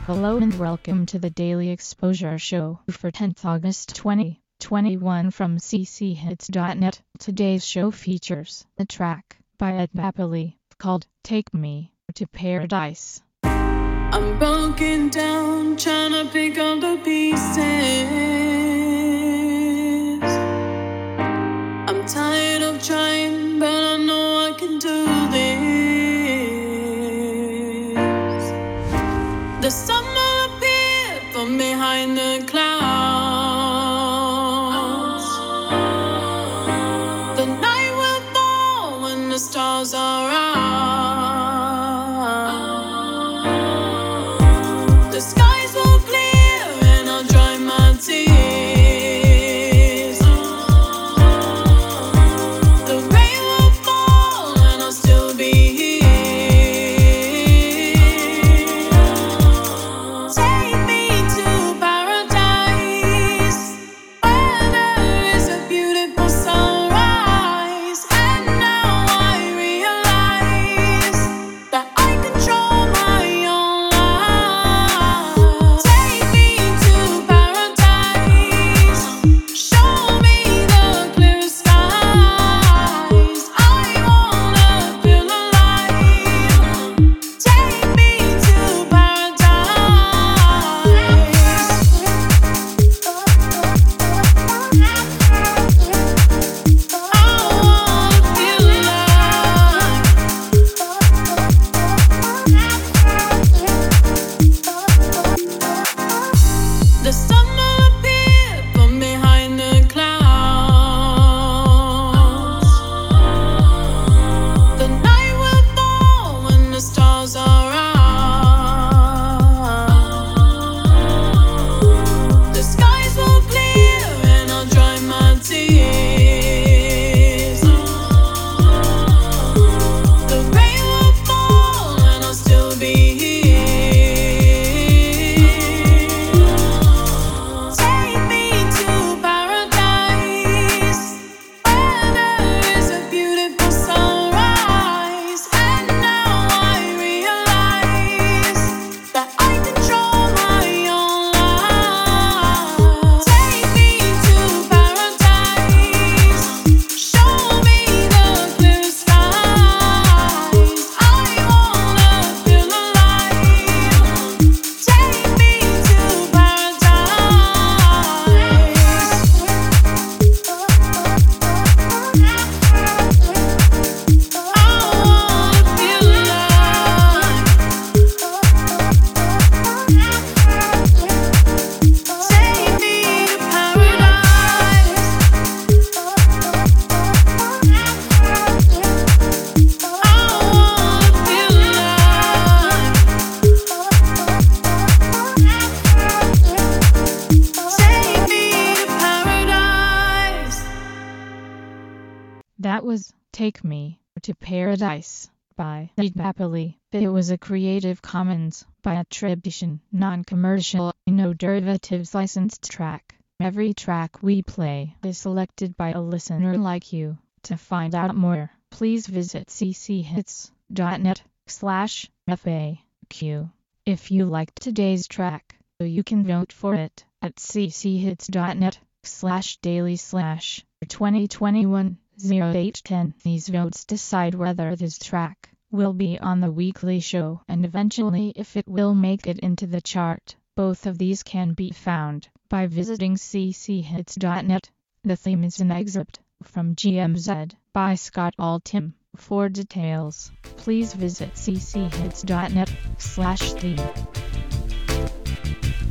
Hello and welcome to the Daily Exposure Show for 10th August 2021 from cchits.net. Today's show features a track by Ed Napoli called Take Me to Paradise. I'm broken down, trying to pick up the pieces. I'm tired of trying, but I know I can do this. The sun will appear from behind the clouds. The night will fall when the stars are out. The skies will clear and I'll dry my tears. The rain will fall and I'll still be here. Take me to paradise, where there is a beautiful sunrise. And now I realize that I control my own life. Take me to paradise, show me the clear skies. I wanna feel alive. Take me to the sun will appear from behind the clouds. The night will fall when the stars are out. The skies will clear and I'll dry my tears. The rain will fall and I'll still be here. Take me to paradise, where there is a beautiful sunrise. And now I realize that I control my own life. Take me to paradise, show me the clear skies. I wanna feel alive. Take me to paradise. That was Take Me to Paradise by Ed Napoli. It was a Creative Commons by attribution, non-commercial, no derivatives licensed track. Every track we play is selected by a listener like you. To find out more, please visit cchits.net/FAQ. If you liked today's track, you can vote for it at cchits.net/daily/2021-0810. These votes decide whether this track will be on the weekly show and eventually if it will make it into the chart. Both of these can be found by visiting cchits.net. The theme is an excerpt from GMZ by Scott Altham. For details, please visit cchits.net/theme.